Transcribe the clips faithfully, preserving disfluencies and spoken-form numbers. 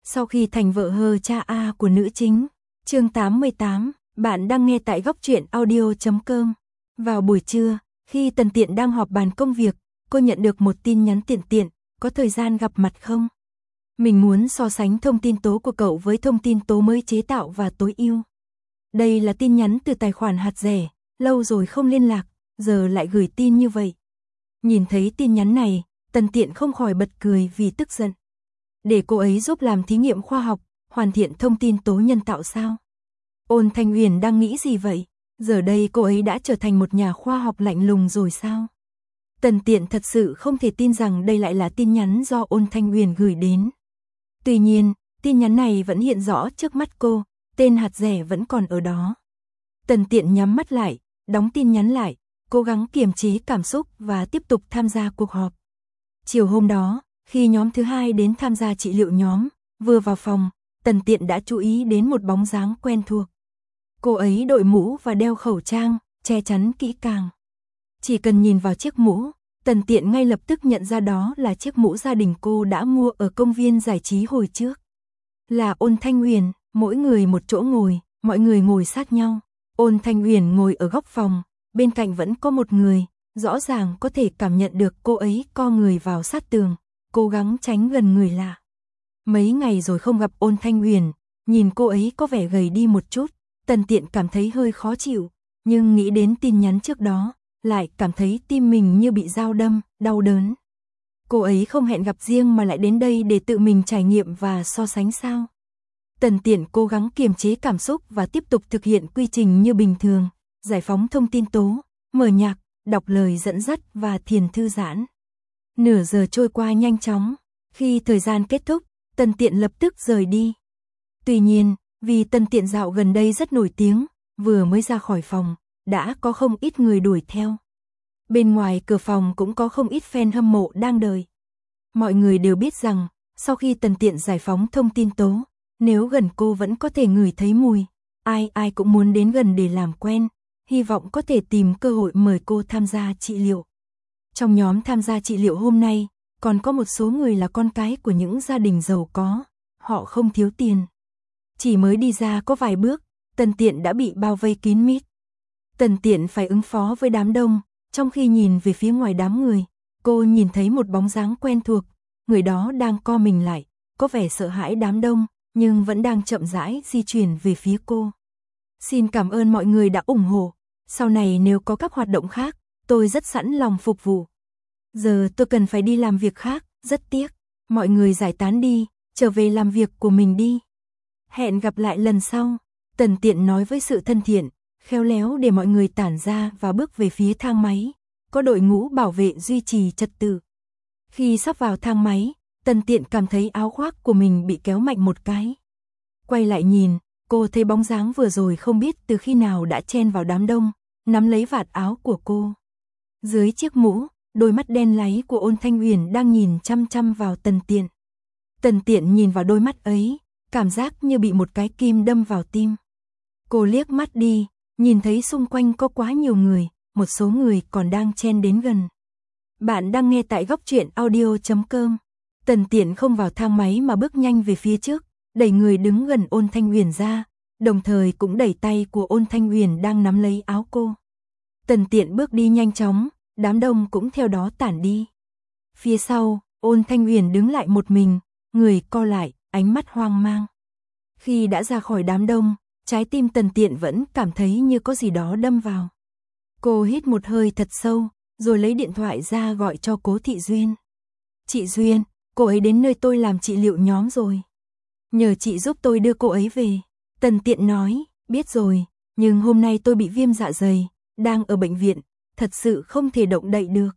Sau khi thành vợ hờ cha A của nữ chính. Chương tám mươi tám, bạn đang nghe tại góc truyện audio chấm com. Vào buổi trưa, khi Tần Tiện đang họp bàn công việc, cô nhận được một tin nhắn Tiện Tiện, có thời gian gặp mặt không? Mình muốn so sánh thông tin tố của cậu với thông tin tố mới chế tạo và tối ưu. Đây là tin nhắn từ tài khoản hạt rẻ, lâu rồi không liên lạc, giờ lại gửi tin như vậy. Nhìn thấy tin nhắn này, Tần Tiện không khỏi bật cười vì tức giận. Để cô ấy giúp làm thí nghiệm khoa học, hoàn thiện thông tin tố nhân tạo sao? Ôn Thanh Huyền đang nghĩ gì vậy? Giờ đây cô ấy đã trở thành một nhà khoa học lạnh lùng rồi sao? Tần Tiện thật sự không thể tin rằng đây lại là tin nhắn do Ôn Thanh Huyền gửi đến. Tuy nhiên, tin nhắn này vẫn hiện rõ trước mắt cô, tên hạt rẻ vẫn còn ở đó. Tần Tiện nhắm mắt lại, đóng tin nhắn lại, cố gắng kiềm chế cảm xúc và tiếp tục tham gia cuộc họp. Chiều hôm đó, khi nhóm thứ hai đến tham gia trị liệu nhóm, vừa vào phòng, Tần Tiện đã chú ý đến một bóng dáng quen thuộc. Cô ấy đội mũ và đeo khẩu trang, che chắn kỹ càng. Chỉ cần nhìn vào chiếc mũ, Tần Tiện ngay lập tức nhận ra đó là chiếc mũ gia đình cô đã mua ở công viên giải trí hồi trước. Là Ôn Thanh Huyền, mỗi người một chỗ ngồi, mọi người ngồi sát nhau. Ôn Thanh Huyền ngồi ở góc phòng, bên cạnh vẫn có một người, rõ ràng có thể cảm nhận được cô ấy co người vào sát tường, cố gắng tránh gần người lạ. Mấy ngày rồi không gặp Ôn Thanh Huyền, nhìn cô ấy có vẻ gầy đi một chút, Tần Tiện cảm thấy hơi khó chịu, nhưng nghĩ đến tin nhắn trước đó, lại cảm thấy tim mình như bị dao đâm, đau đớn. Cô ấy không hẹn gặp riêng mà lại đến đây để tự mình trải nghiệm và so sánh sao? Tần Tiện cố gắng kiềm chế cảm xúc và tiếp tục thực hiện quy trình như bình thường, giải phóng thông tin tố, mở nhạc, đọc lời dẫn dắt và thiền thư giãn. Nửa giờ trôi qua nhanh chóng, khi thời gian kết thúc, Tần Tiện lập tức rời đi. Tuy nhiên, vì Tần Tiện dạo gần đây rất nổi tiếng, vừa mới ra khỏi phòng, đã có không ít người đuổi theo. Bên ngoài cửa phòng cũng có không ít fan hâm mộ đang đợi. Mọi người đều biết rằng, sau khi Tần Tiện giải phóng thông tin tố, nếu gần cô vẫn có thể ngửi thấy mùi, ai ai cũng muốn đến gần để làm quen, hy vọng có thể tìm cơ hội mời cô tham gia trị liệu. Trong nhóm tham gia trị liệu hôm nay, còn có một số người là con cái của những gia đình giàu có, họ không thiếu tiền. Chỉ mới đi ra có vài bước, Tần Tiện đã bị bao vây kín mít. Tần Tiện phải ứng phó với đám đông, trong khi nhìn về phía ngoài đám người, cô nhìn thấy một bóng dáng quen thuộc, người đó đang co mình lại, có vẻ sợ hãi đám đông, nhưng vẫn đang chậm rãi di chuyển về phía cô. Xin cảm ơn mọi người đã ủng hộ, sau này nếu có các hoạt động khác, tôi rất sẵn lòng phục vụ. Giờ tôi cần phải đi làm việc khác, rất tiếc, mọi người giải tán đi, trở về làm việc của mình đi. Hẹn gặp lại lần sau, Tần Tiện nói với sự thân thiện, khéo léo để mọi người tản ra và bước về phía thang máy, có đội ngũ bảo vệ duy trì trật tự. Khi sắp vào thang máy, Tần Tiện cảm thấy áo khoác của mình bị kéo mạnh một cái. Quay lại nhìn, cô thấy bóng dáng vừa rồi không biết từ khi nào đã chen vào đám đông, nắm lấy vạt áo của cô. Dưới chiếc mũ, đôi mắt đen láy của Ôn Thanh Huyền đang nhìn chăm chăm vào Tần Tiện. Tần Tiện nhìn vào đôi mắt ấy, cảm giác như bị một cái kim đâm vào tim. Cô liếc mắt đi, nhìn thấy xung quanh có quá nhiều người, một số người còn đang chen đến gần. Bạn đang nghe tại góc truyện audio chấm com. Tần Tiện không vào thang máy mà bước nhanh về phía trước, đẩy người đứng gần Ôn Thanh Huyền ra, đồng thời cũng đẩy tay của Ôn Thanh Huyền đang nắm lấy áo cô. Tần Tiện bước đi nhanh chóng, đám đông cũng theo đó tản đi. Phía sau, Ôn Thanh Huyền đứng lại một mình, người co lại, ánh mắt hoang mang. Khi đã ra khỏi đám đông, trái tim Tần Tiện vẫn cảm thấy như có gì đó đâm vào. Cô hít một hơi thật sâu, rồi lấy điện thoại ra gọi cho Cố Thị Duyên. Chị Duyên, cô ấy đến nơi tôi làm trị liệu nhóm rồi. Nhờ chị giúp tôi đưa cô ấy về. Tần Tiện nói, biết rồi, nhưng hôm nay tôi bị viêm dạ dày, đang ở bệnh viện, thật sự không thể động đậy được.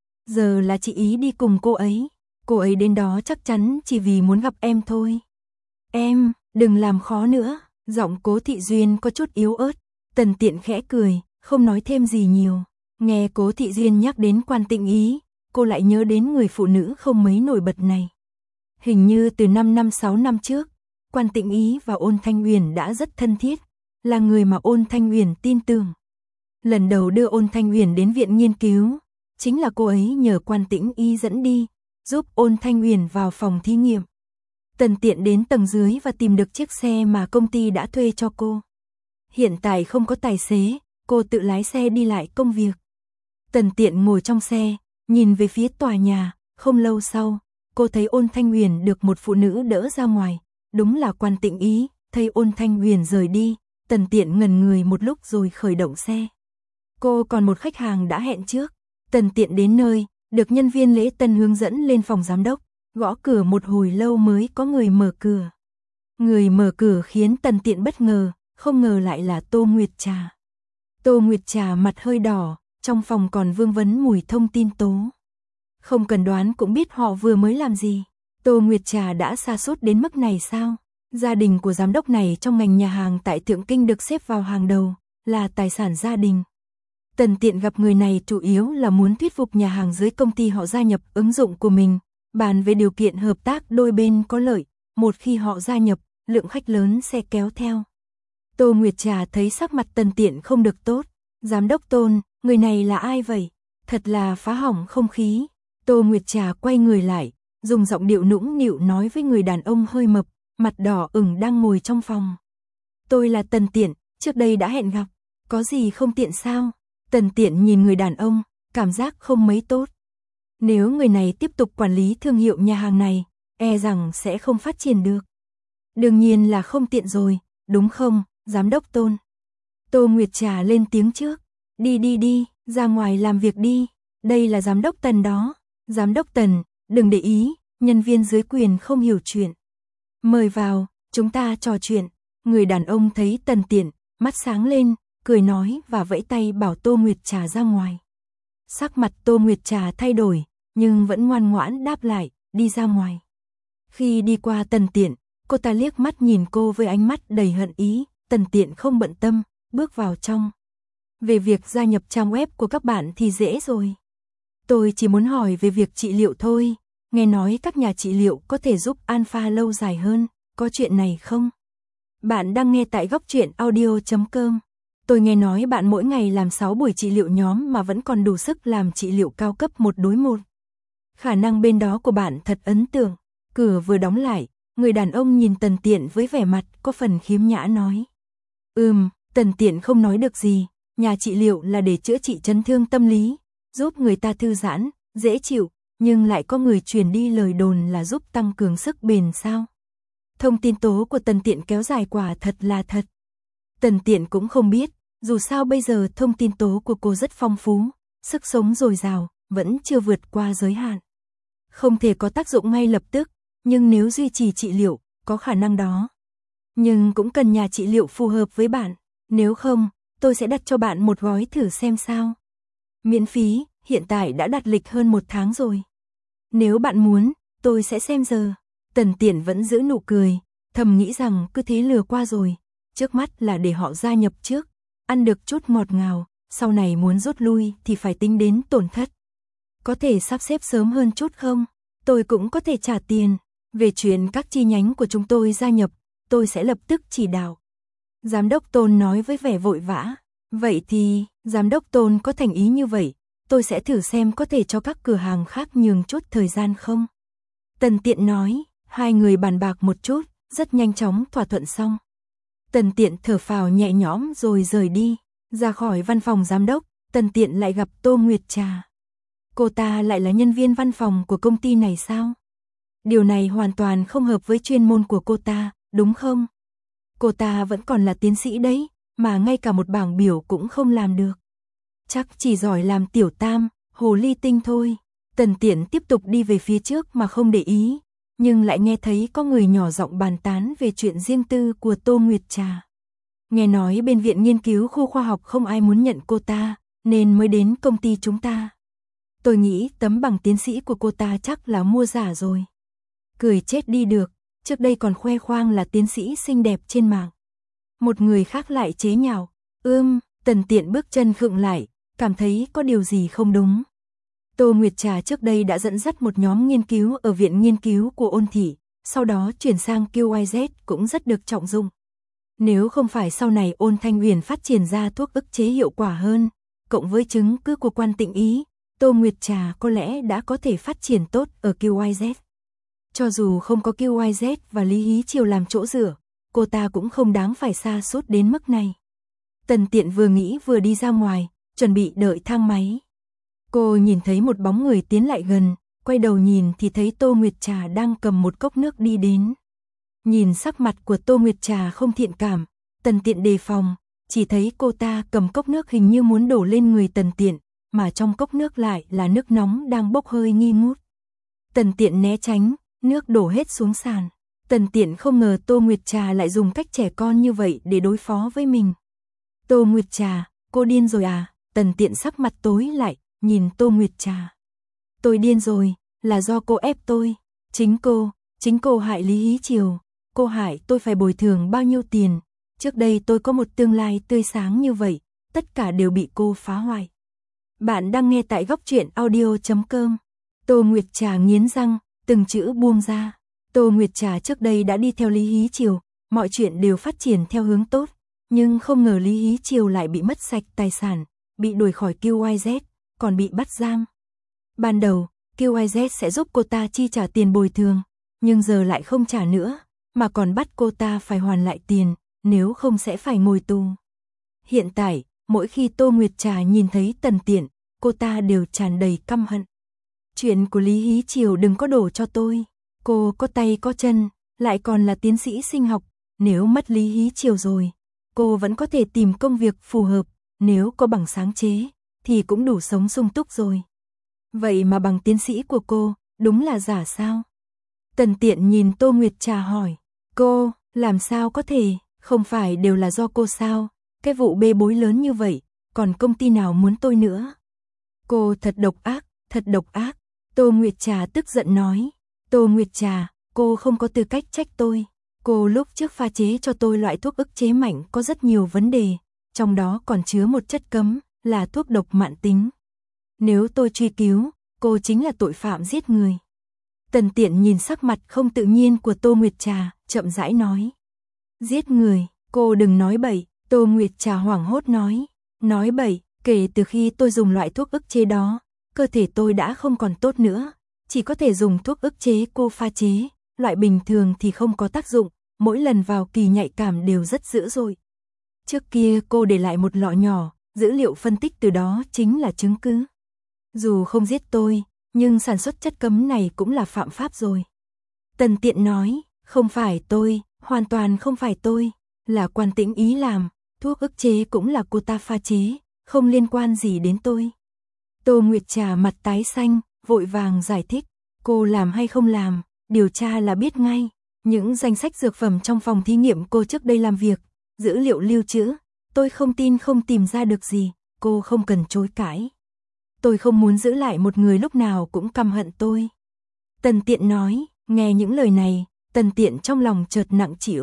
Giờ là chị ý đi cùng cô ấy, cô ấy đến đó chắc chắn chỉ vì muốn gặp em thôi. Em, đừng làm khó nữa, giọng Cố Thị Duyên có chút yếu ớt. Tần Tiện khẽ cười, không nói thêm gì nhiều. Nghe Cố Thị Duyên nhắc đến Quan Tĩnh Ý, cô lại nhớ đến người phụ nữ không mấy nổi bật này. Hình như từ năm năm sáu năm trước, Quan Tĩnh Ý và Ôn Thanh Huyền đã rất thân thiết, là người mà Ôn Thanh Huyền tin tưởng. Lần đầu đưa Ôn Thanh Huyền đến viện nghiên cứu, chính là cô ấy nhờ Quan Tĩnh Ý dẫn đi, giúp Ôn Thanh Huyền vào phòng thí nghiệm. Tần Tiện đến tầng dưới và tìm được chiếc xe mà công ty đã thuê cho cô. Hiện tại không có tài xế, cô tự lái xe đi lại công việc. Tần Tiện ngồi trong xe, nhìn về phía tòa nhà, không lâu sau, cô thấy Ôn Thanh Huyền được một phụ nữ đỡ ra ngoài, đúng là Quan Tịnh Ý. Thấy Ôn Thanh Huyền rời đi, Tần Tiện ngẩn người một lúc rồi khởi động xe. Cô còn một khách hàng đã hẹn trước. Tần Tiện đến nơi, được nhân viên lễ tân hướng dẫn lên phòng giám đốc, gõ cửa một hồi lâu mới có người mở cửa. Người mở cửa khiến Tần Tiện bất ngờ, không ngờ lại là Tô Nguyệt Trà. Tô Nguyệt Trà mặt hơi đỏ, trong phòng còn vương vấn mùi thông tin tố. Không cần đoán cũng biết họ vừa mới làm gì. Tô Nguyệt Trà đã sa sút đến mức này sao? Gia đình của giám đốc này trong ngành nhà hàng tại Thượng Kinh được xếp vào hàng đầu, là tài sản gia đình. Tần Tiện gặp người này chủ yếu là muốn thuyết phục nhà hàng dưới công ty họ gia nhập ứng dụng của mình, bàn về điều kiện hợp tác đôi bên có lợi, một khi họ gia nhập, lượng khách lớn sẽ kéo theo. Tô Nguyệt Trà thấy sắc mặt Tần Tiện không được tốt. Giám đốc Tôn, người này là ai vậy? Thật là phá hỏng không khí. Tô Nguyệt Trà quay người lại, dùng giọng điệu nũng nịu nói với người đàn ông hơi mập, mặt đỏ ửng đang ngồi trong phòng. Tôi là Tần Tiện, trước đây đã hẹn gặp, có gì không tiện sao? Tần Tiện nhìn người đàn ông, cảm giác không mấy tốt. Nếu người này tiếp tục quản lý thương hiệu nhà hàng này, e rằng sẽ không phát triển được. Đương nhiên là không tiện rồi, đúng không, giám đốc Tôn? Tô Nguyệt Trà lên tiếng trước. Đi đi đi, ra ngoài làm việc đi, đây là giám đốc Tần đó. Giám đốc Tần, đừng để ý, nhân viên dưới quyền không hiểu chuyện. Mời vào, chúng ta trò chuyện. Người đàn ông thấy Tần Tiện, mắt sáng lên, cười nói và vẫy tay bảo Tô Nguyệt Trà ra ngoài. Sắc mặt Tô Nguyệt Trà thay đổi, nhưng vẫn ngoan ngoãn đáp lại, đi ra ngoài. Khi đi qua Tần Tiện, cô ta liếc mắt nhìn cô với ánh mắt đầy hận ý. Tần Tiện không bận tâm, bước vào trong. Về việc gia nhập trang web của các bạn thì dễ rồi. Tôi chỉ muốn hỏi về việc trị liệu thôi. Nghe nói các nhà trị liệu có thể giúp alpha lâu dài hơn, có chuyện này không? Bạn đang nghe tại góc truyện audio chấm com. Tôi nghe nói bạn mỗi ngày làm sáu buổi trị liệu nhóm mà vẫn còn đủ sức làm trị liệu cao cấp một đối một. Khả năng bên đó của bạn thật ấn tượng. Cửa vừa đóng lại, người đàn ông nhìn Tần Tiện với vẻ mặt có phần khiếm nhã nói. Ừm, Tần Tiện không nói được gì, nhà trị liệu là để chữa trị chấn thương tâm lý, giúp người ta thư giãn, dễ chịu, nhưng lại có người truyền đi lời đồn là giúp tăng cường sức bền sao? Thông tin tố của Tần Tiện kéo dài quả thật là thật. Tần Tiện cũng không biết, dù sao bây giờ thông tin tố của cô rất phong phú, sức sống dồi dào, vẫn chưa vượt qua giới hạn. Không thể có tác dụng ngay lập tức, nhưng nếu duy trì trị liệu, có khả năng đó. Nhưng cũng cần nhà trị liệu phù hợp với bạn, nếu không, tôi sẽ đặt cho bạn một gói thử xem sao. Miễn phí, hiện tại đã đặt lịch hơn một tháng rồi. Nếu bạn muốn, tôi sẽ xem giờ. Tần Tiện vẫn giữ nụ cười, thầm nghĩ rằng cứ thế lừa qua rồi. Trước mắt là để họ gia nhập trước, ăn được chút ngọt ngào, sau này muốn rút lui thì phải tính đến tổn thất. Có thể sắp xếp sớm hơn chút không? Tôi cũng có thể trả tiền. Về chuyện các chi nhánh của chúng tôi gia nhập, tôi sẽ lập tức chỉ đạo. Giám đốc Tôn nói với vẻ vội vã. Vậy thì, giám đốc Tôn có thành ý như vậy, tôi sẽ thử xem có thể cho các cửa hàng khác nhường chút thời gian không? Tần Tiện nói, hai người bàn bạc một chút, rất nhanh chóng thỏa thuận xong. Tần Tiện thở phào nhẹ nhõm rồi rời đi, ra khỏi văn phòng giám đốc, Tần Tiện lại gặp Tô Nguyệt Trà. Cô ta lại là nhân viên văn phòng của công ty này sao? Điều này hoàn toàn không hợp với chuyên môn của cô ta, đúng không? Cô ta vẫn còn là tiến sĩ đấy, mà ngay cả một bảng biểu cũng không làm được. Chắc chỉ giỏi làm tiểu tam, hồ ly tinh thôi. Tần Tiện tiếp tục đi về phía trước mà không để ý, nhưng lại nghe thấy có người nhỏ giọng bàn tán về chuyện riêng tư của Tô Nguyệt Trà. Nghe nói bên viện nghiên cứu khu khoa học không ai muốn nhận cô ta, nên mới đến công ty chúng ta. Tôi nghĩ tấm bằng tiến sĩ của cô ta chắc là mua giả rồi. Cười chết đi được, trước đây còn khoe khoang là tiến sĩ xinh đẹp trên mạng. Một người khác lại chế nhạo. Ưm, Tần Tiện bước chân khựng lại, cảm thấy có điều gì không đúng. Tô Nguyệt Trà trước đây đã dẫn dắt một nhóm nghiên cứu ở viện nghiên cứu của Ôn Thị, sau đó chuyển sang Q Y Z cũng rất được trọng dụng. Nếu không phải sau này Ôn Thanh Huyền phát triển ra thuốc ức chế hiệu quả hơn, cộng với chứng cứ của Quan Tịnh Ý, Tô Nguyệt Trà có lẽ đã có thể phát triển tốt ở Q Y Z. Cho dù không có quy Z và Lý Hí Triều làm chỗ dựa, cô ta cũng không đáng phải sa sút đến mức này. Tần Tiện vừa nghĩ vừa đi ra ngoài, chuẩn bị đợi thang máy. Cô nhìn thấy một bóng người tiến lại gần, quay đầu nhìn thì thấy Tô Nguyệt Trà đang cầm một cốc nước đi đến. Nhìn sắc mặt của Tô Nguyệt Trà không thiện cảm, Tần Tiện đề phòng, chỉ thấy cô ta cầm cốc nước hình như muốn đổ lên người Tần Tiện, mà trong cốc nước lại là nước nóng đang bốc hơi nghi ngút. Tần Tiện né tránh, nước đổ hết xuống sàn. Tần Tiện không ngờ Tô Nguyệt Trà lại dùng cách trẻ con như vậy để đối phó với mình. Tô Nguyệt Trà, cô điên rồi à? Tần Tiện sắc mặt tối lại, nhìn Tô Nguyệt Trà. Tôi điên rồi, là do cô ép tôi. Chính cô, chính cô hại Lý Hí Triều. Cô hại tôi phải bồi thường bao nhiêu tiền. Trước đây tôi có một tương lai tươi sáng như vậy, tất cả đều bị cô phá hoại. Bạn đang nghe tại góc truyện audio chấm com. Tô Nguyệt Trà nghiến răng, từng chữ buông ra. Tô Nguyệt Trà trước đây đã đi theo Lý Hí Triều, mọi chuyện đều phát triển theo hướng tốt, nhưng không ngờ Lý Hí Triều lại bị mất sạch tài sản, bị đuổi khỏi quy Z, còn bị bắt giam. Ban đầu, quy Z sẽ giúp cô ta chi trả tiền bồi thường, nhưng giờ lại không trả nữa, mà còn bắt cô ta phải hoàn lại tiền, nếu không sẽ phải ngồi tù. Hiện tại, mỗi khi Tô Nguyệt Trà nhìn thấy Tần Tiện, cô ta đều tràn đầy căm hận. Chuyện của Lý Hí Triều đừng có đổ cho tôi. Cô có tay có chân, lại còn là tiến sĩ sinh học, nếu mất Lý Hí Triều rồi, cô vẫn có thể tìm công việc phù hợp, nếu có bằng sáng chế, thì cũng đủ sống sung túc rồi. Vậy mà bằng tiến sĩ của cô, đúng là giả sao? Tần Tiện nhìn Tô Nguyệt Trà hỏi, cô, làm sao có thể, không phải đều là do cô sao? Cái vụ bê bối lớn như vậy, còn công ty nào muốn tôi nữa? Cô thật độc ác, thật độc ác. Tô Nguyệt Trà tức giận nói. Tô Nguyệt Trà, cô không có tư cách trách tôi. Cô lúc trước pha chế cho tôi loại thuốc ức chế mạnh có rất nhiều vấn đề, trong đó còn chứa một chất cấm, là thuốc độc mãn tính. Nếu tôi truy cứu, cô chính là tội phạm giết người. Tần Tiện nhìn sắc mặt không tự nhiên của Tô Nguyệt Trà, chậm rãi nói. Giết người, cô đừng nói bậy. Tô Nguyệt Trà hoảng hốt nói. Nói bậy, kể từ khi tôi dùng loại thuốc ức chế đó, cơ thể tôi đã không còn tốt nữa, chỉ có thể dùng thuốc ức chế cô pha chế, loại bình thường thì không có tác dụng, mỗi lần vào kỳ nhạy cảm đều rất dữ dội. Trước kia cô để lại một lọ nhỏ, dữ liệu phân tích từ đó chính là chứng cứ. Dù không giết tôi, nhưng sản xuất chất cấm này cũng là phạm pháp rồi. Tần Tiện nói, không phải tôi, hoàn toàn không phải tôi, là Quan Tĩnh Ý làm, thuốc ức chế cũng là cô ta pha chế, không liên quan gì đến tôi. Tô Nguyệt Trà mặt tái xanh, vội vàng giải thích, cô làm hay không làm, điều tra là biết ngay. Những danh sách dược phẩm trong phòng thí nghiệm cô trước đây làm việc, dữ liệu lưu trữ, tôi không tin không tìm ra được gì, cô không cần chối cãi. Tôi không muốn giữ lại một người lúc nào cũng căm hận tôi. Tần Tiện nói, nghe những lời này, Tần Tiện trong lòng chợt nặng trĩu.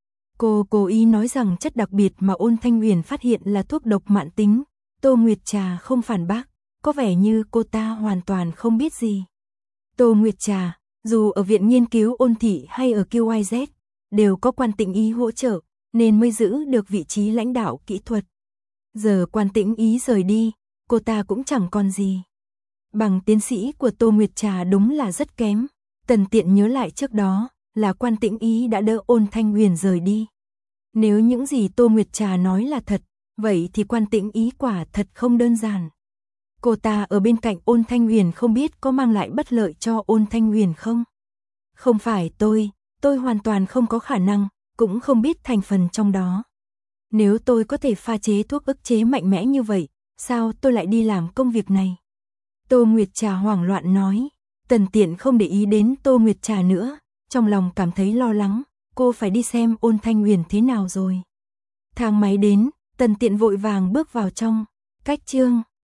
Cô cố ý nói rằng chất đặc biệt mà Ôn Thanh Huyền phát hiện là thuốc độc mãn tính, Tô Nguyệt Trà không phản bác, có vẻ như cô ta hoàn toàn không biết gì. Tô Nguyệt Trà, dù ở viện nghiên cứu Ôn Thị hay ở quy Z, đều có Quan Tĩnh Ý hỗ trợ, nên mới giữ được vị trí lãnh đạo kỹ thuật. Giờ Quan Tĩnh Ý rời đi, cô ta cũng chẳng còn gì. Bằng tiến sĩ của Tô Nguyệt Trà đúng là rất kém. Tần Tiện nhớ lại trước đó, là Quan Tĩnh Ý đã đỡ Ôn Thanh Huyền rời đi. Nếu những gì Tô Nguyệt Trà nói là thật, vậy thì Quan Tĩnh Ý quả thật không đơn giản. Cô ta ở bên cạnh Ôn Thanh Huyền không biết có mang lại bất lợi cho Ôn Thanh Huyền không? Không phải tôi, tôi hoàn toàn không có khả năng, cũng không biết thành phần trong đó. Nếu tôi có thể pha chế thuốc ức chế mạnh mẽ như vậy, sao tôi lại đi làm công việc này? Tô Nguyệt Trà hoảng loạn nói. Tần Tiện không để ý đến Tô Nguyệt Trà nữa, trong lòng cảm thấy lo lắng, cô phải đi xem Ôn Thanh Huyền thế nào rồi. Thang máy đến, Tần Tiện vội vàng bước vào trong. Cách chương